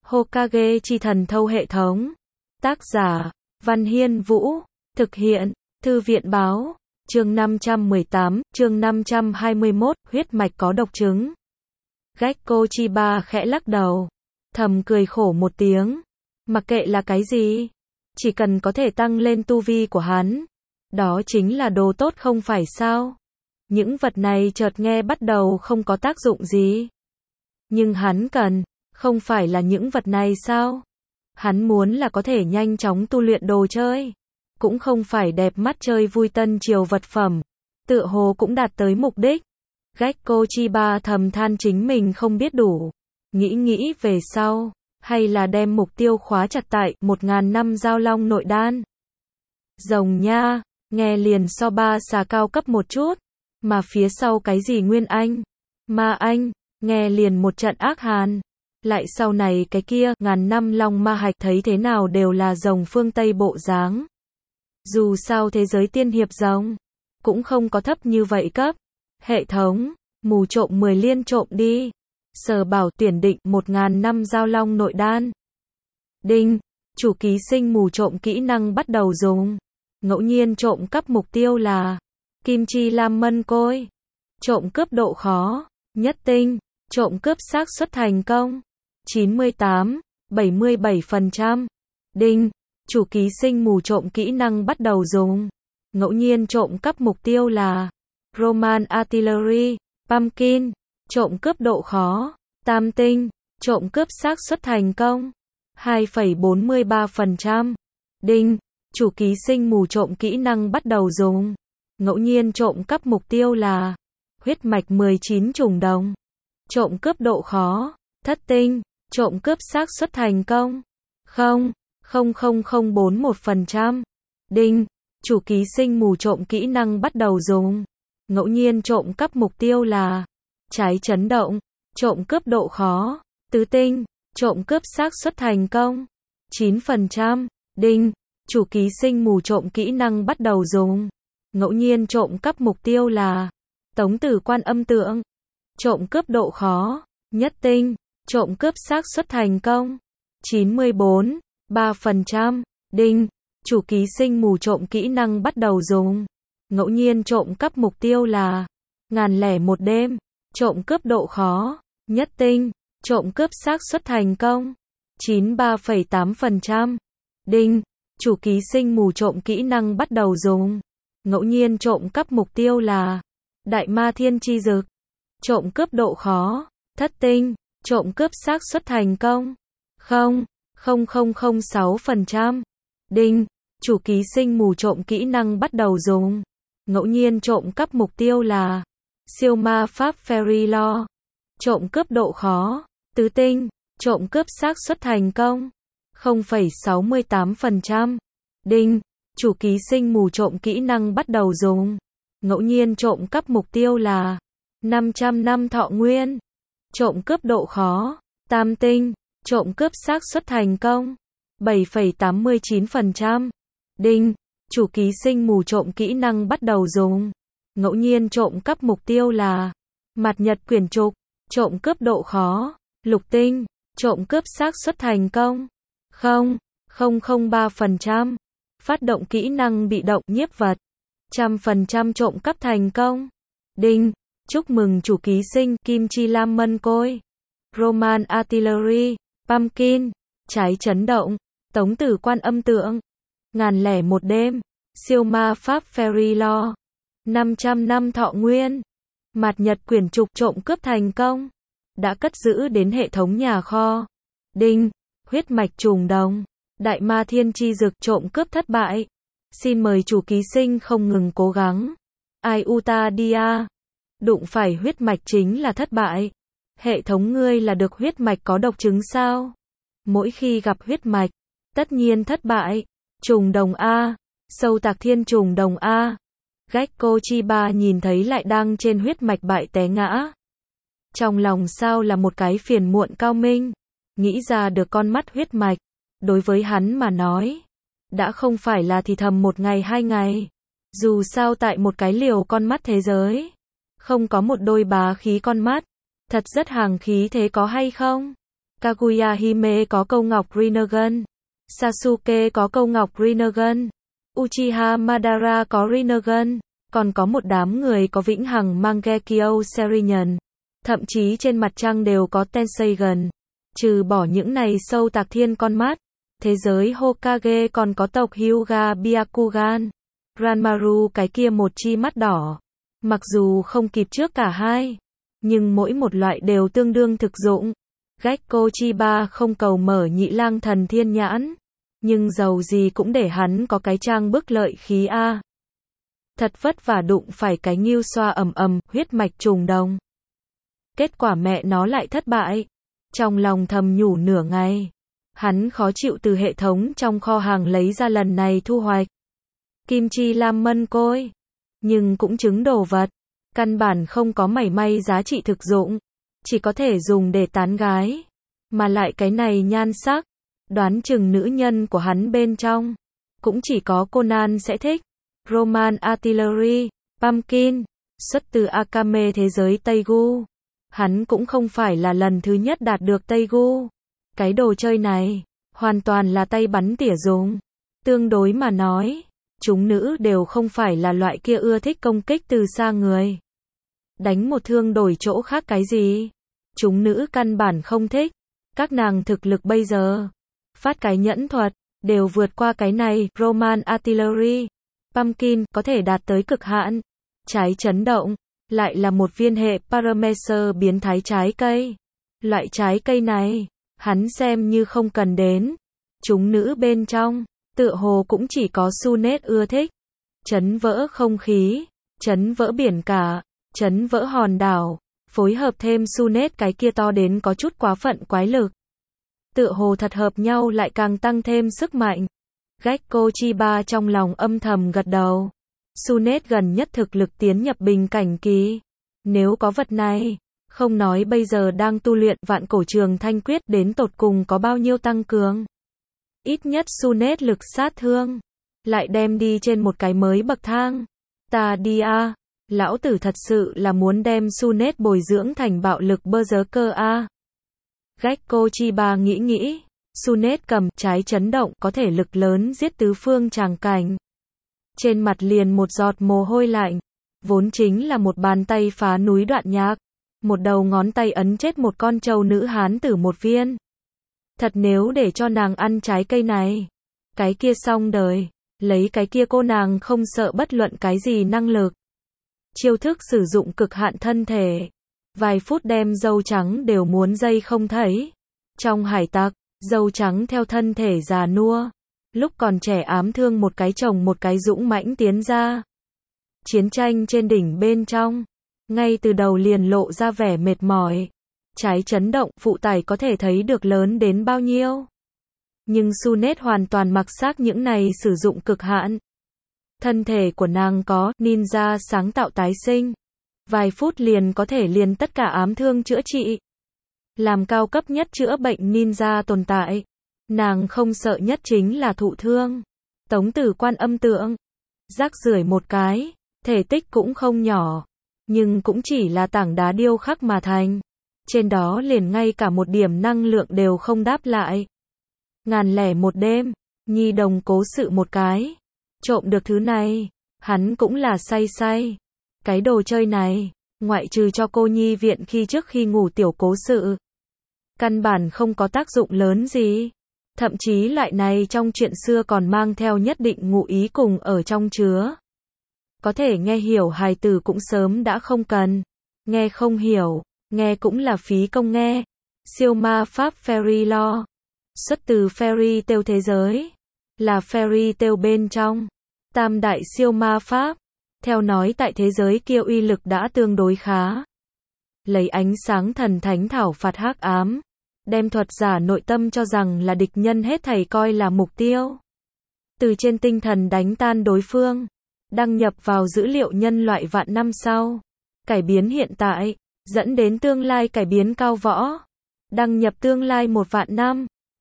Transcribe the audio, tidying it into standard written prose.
Hokage chi thần thâu hệ thống. Tác giả, Văn Hiên Vũ. Thực hiện, Thư viện Báo. Chương 518, chương 521, huyết mạch có độc chứng. Gekko Chiba khẽ lắc đầu, thầm cười khổ một tiếng. Mặc kệ là cái gì, chỉ cần có thể tăng lên tu vi của hắn, đó chính là đồ tốt không phải sao? Những vật này chợt nghe bắt đầu không có tác dụng gì. Nhưng hắn cần, không phải là những vật này sao? Hắn muốn là có thể nhanh chóng tu luyện đồ chơi, cũng không phải đẹp mắt chơi vui tân triều vật phẩm. Tựa hồ cũng đạt tới mục đích. Gekko Chiba thầm than chính mình không biết đủ. Nghĩ về sau, hay là đem mục tiêu khóa chặt tại 1000 năm giao long nội đan. Rồng nha, nghe liền so ba xà cao cấp một chút, mà phía sau cái gì Nguyên Anh, Ma Anh, nghe liền một trận ác hàn. Lại sau này cái kia, 1000 năm long ma hạch thấy thế nào đều là rồng phương Tây bộ dáng. Dù sao thế giới tiên hiệp rồng, cũng không có thấp như vậy cấp. Hệ thống, mù trộm 10 liên trộm đi. Sở bảo tuyển định 1000 năm giao long nội đan. Đinh, chủ ký sinh mù trộm kỹ năng bắt đầu dùng. Ngẫu nhiên trộm cắp mục tiêu là Kim Chi Lam Mân Côi. Trộm cướp độ khó, nhất tinh. Trộm cướp xác suất thành công 98, 77%. Đinh, chủ ký sinh mù trộm kỹ năng bắt đầu dùng. Ngẫu nhiên trộm cắp mục tiêu là Roman Artillery, Pumpkin. Trộm cướp độ khó, tam tinh. Trộm cướp xác suất thành công 2,43%. Đinh, chủ ký sinh mù trộm kỹ năng bắt đầu dùng. Ngẫu nhiên trộm cắp mục tiêu là huyết mạch 19 trùng đồng. Trộm cướp độ khó, thất tinh. Trộm cướp xác suất thành công 0,0041%. Đinh, chủ ký sinh mù trộm kỹ năng bắt đầu dùng. Ngẫu nhiên trộm cắp mục tiêu là trái chấn động. Trộm cướp độ khó, tứ tinh. Trộm cướp xác suất thành công 9%. Đinh, chủ ký sinh mù trộm kỹ năng bắt đầu dùng. Ngẫu nhiên trộm cắp mục tiêu là Tống Tử Quan Âm Tượng. Trộm cướp độ khó, nhất tinh. Trộm cướp xác suất thành công 94,3%. Đinh, chủ ký sinh mù trộm kỹ năng bắt đầu dùng. Ngẫu nhiên trộm cắp mục tiêu là 1001 đêm. Trộm cướp độ khó, nhất tinh. Trộm cướp xác suất thành công 93,8%. Đinh, chủ ký sinh mù trộm kỹ năng bắt đầu dùng. Ngẫu nhiên trộm cắp mục tiêu là Đại Ma Thiên Chi Dực. Trộm cướp độ khó, thất tinh. Trộm cướp xác suất thành công 0,0006%. Đinh, chủ ký sinh mù trộm kỹ năng bắt đầu dùng. Ngẫu nhiên trộm cắp mục tiêu là Siêu Ma Pháp Fairy Law. Trộm cướp độ khó, tứ tinh. Trộm cướp xác suất thành công 0,68%. Đinh, chủ ký sinh mù trộm kỹ năng bắt đầu dùng. Ngẫu nhiên trộm cắp mục tiêu là 500 năm thọ nguyên. Trộm cướp độ khó, tam tinh. Trộm cướp xác suất thành công 7,89%. Đinh, chủ ký sinh mù trộm kỹ năng bắt đầu dùng. Ngẫu nhiên trộm cắp mục tiêu là Mặt Nhật Quyển Trục. Trộm cướp độ khó, lục tinh. Trộm cướp xác suất thành công 0,003%. Phát động kỹ năng bị động nhiếp vật 100% trộm cắp thành công. Đinh, chúc mừng chủ ký sinh Kim Chi Lam Mân Côi. Roman Artillery, Pumpkin. Trái chấn động, Tống Tử Quan Âm Tượng. 1001 đêm. Siêu Ma Pháp Fairy Law. 500 năm thọ nguyên. Mặt Nhật Quyển Trục trộm cướp thành công. Đã cất giữ đến hệ thống nhà kho. Đinh, huyết mạch trùng đồng. Đại Ma Thiên Chi Dực trộm cướp thất bại. Xin mời chủ ký sinh không ngừng cố gắng. Iuta Dia. Đụng phải huyết mạch chính là thất bại. Hệ thống ngươi là được huyết mạch có độc chứng sao? Mỗi khi gặp huyết mạch, tất nhiên thất bại. Trùng đồng A. Sâu Tạc Thiên trùng đồng A. Gekko Chiba nhìn thấy lại đang trên huyết mạch bại té ngã. Trong lòng sao là một cái phiền muộn cao minh. Nghĩ ra được con mắt huyết mạch. Đối với hắn mà nói, đã không phải là thì thầm một ngày hai ngày. Dù sao tại một cái liều con mắt thế giới, không có một đôi bá khí con mắt. Thật rất hàng khí thế có hay không? Kaguya Hime có câu ngọc Rinnegan. Sasuke có câu ngọc Rinnegan. Uchiha Madara có Rinnegan. Còn có một đám người có vĩnh hằng Mangekyo Sharingan. Thậm chí trên mặt trăng đều có Tenseigan. Trừ bỏ những này sâu tạc thiên con mắt, thế giới Hokage còn có tộc Hyuga Byakugan. Ranmaru cái kia một chi mắt đỏ. Mặc dù không kịp trước cả hai, nhưng mỗi một loại đều tương đương thực dụng. Gekko Chiba không cầu mở nhị lang thần thiên nhãn, nhưng dầu gì cũng để hắn có cái trang bức lợi khí a. Thật vất vả đụng phải cái Ngưu Xoa huyết mạch trùng đồng. Kết quả mẹ nó lại thất bại. Trong lòng thầm nhủ nửa ngày. Hắn khó chịu từ hệ thống trong kho hàng lấy ra lần này thu hoạch. Kim chi lam mân côi. Nhưng cũng chứng đồ vật. Căn bản không có mảy may giá trị thực dụng. Chỉ có thể dùng để tán gái. Mà lại cái này nhan sắc. Đoán chừng nữ nhân của hắn bên trong. Cũng chỉ có Conan sẽ thích. Roman Artillery, Pumpkin. Xuất từ Akame thế giới Tây Gu. Hắn cũng không phải là lần thứ nhất đạt được Tây Gu. Cái đồ chơi này, hoàn toàn là tay bắn tỉa dùng. Tương đối mà nói, chúng nữ đều không phải là loại kia ưa thích công kích từ xa người. Đánh một thương đổi chỗ khác cái gì. Chúng nữ căn bản không thích. Các nàng thực lực bây giờ, phát cái nhẫn thuật, đều vượt qua cái này, Roman Artillery. Pumpkin, có thể đạt tới cực hạn. Trái chấn động, lại là một viên hệ Paramecer biến thái trái cây. Loại trái cây này, hắn xem như không cần đến. Chúng nữ bên trong, tựa hồ cũng chỉ có Sunet ưa thích. Chấn vỡ không khí, chấn vỡ biển cả, chấn vỡ hòn đảo, phối hợp thêm Sunet cái kia to đến có chút quá phận quái lực. Tựa hồ thật hợp nhau lại càng tăng thêm sức mạnh. Gekko Chiba trong lòng âm thầm gật đầu. Sunet gần nhất thực lực tiến nhập bình cảnh kỳ. Nếu có vật này, không nói bây giờ đang tu luyện vạn cổ trường thanh quyết đến tột cùng có bao nhiêu tăng cường. Ít nhất Sunet lực sát thương, lại đem đi trên một cái mới bậc thang. Ta đi a, lão tử thật sự là muốn đem Sunet bồi dưỡng thành bạo lực berserker a. Gekko Chiba nghĩ. Sunet cầm trái chấn động có thể lực lớn giết tứ phương tràng cảnh. Trên mặt liền một giọt mồ hôi lạnh. Vốn chính là một bàn tay phá núi đoạn nhạc. Một đầu ngón tay ấn chết một con trâu nữ hán tử một viên. Thật nếu để cho nàng ăn trái cây này, cái kia xong đời. Lấy cái kia cô nàng không sợ bất luận cái gì năng lực. Chiêu thức sử dụng cực hạn thân thể. Vài phút đem dâu trắng đều muốn dây không thấy. Trong hải tặc, dâu trắng theo thân thể già nua. Lúc còn trẻ ám thương một cái chồng một cái dũng mãnh tiến ra. Chiến tranh trên đỉnh bên trong. Ngay từ đầu liền lộ ra vẻ mệt mỏi. Trái chấn động phụ tải có thể thấy được lớn đến bao nhiêu. Nhưng Sunet hoàn toàn mặc xác những này sử dụng cực hạn. Thân thể của nàng có ninja sáng tạo tái sinh. Vài phút liền có thể liền tất cả ám thương chữa trị. Làm cao cấp nhất chữa bệnh ninja tồn tại. Nàng không sợ nhất chính là thụ thương. Tống Tử Quan Âm tượng. Rác rưởi một cái. Thể tích cũng không nhỏ. Nhưng cũng chỉ là tảng đá điêu khắc mà thành. Trên đó liền ngay cả một điểm năng lượng đều không đáp lại. Ngàn lẻ một đêm. Nhi đồng cố sự một cái. Trộm được thứ này. Hắn cũng là say. Cái đồ chơi này. Ngoại trừ cho cô nhi viện khi trước khi ngủ tiểu cố sự. Căn bản không có tác dụng lớn gì. Thậm chí loại này trong chuyện xưa còn mang theo nhất định ngụ ý cùng ở trong chứa. Có thể nghe hiểu hài tử cũng sớm đã không cần. Nghe không hiểu, nghe cũng là phí công nghe. Siêu ma pháp fairy lore. Xuất từ fairy tale thế giới. Là fairy tale bên trong. Tam đại siêu ma pháp. Theo nói tại thế giới kia uy lực đã tương đối khá. Lấy ánh sáng thần thánh thảo phạt hắc ám. Đem thuật giả nội tâm cho rằng là địch nhân hết thảy coi là mục tiêu. Từ trên tinh thần đánh tan đối phương. Đăng nhập vào dữ liệu nhân loại vạn năm sau. Cải biến hiện tại. Dẫn đến tương lai cải biến cao võ. Đăng nhập tương lai 1 vạn năm.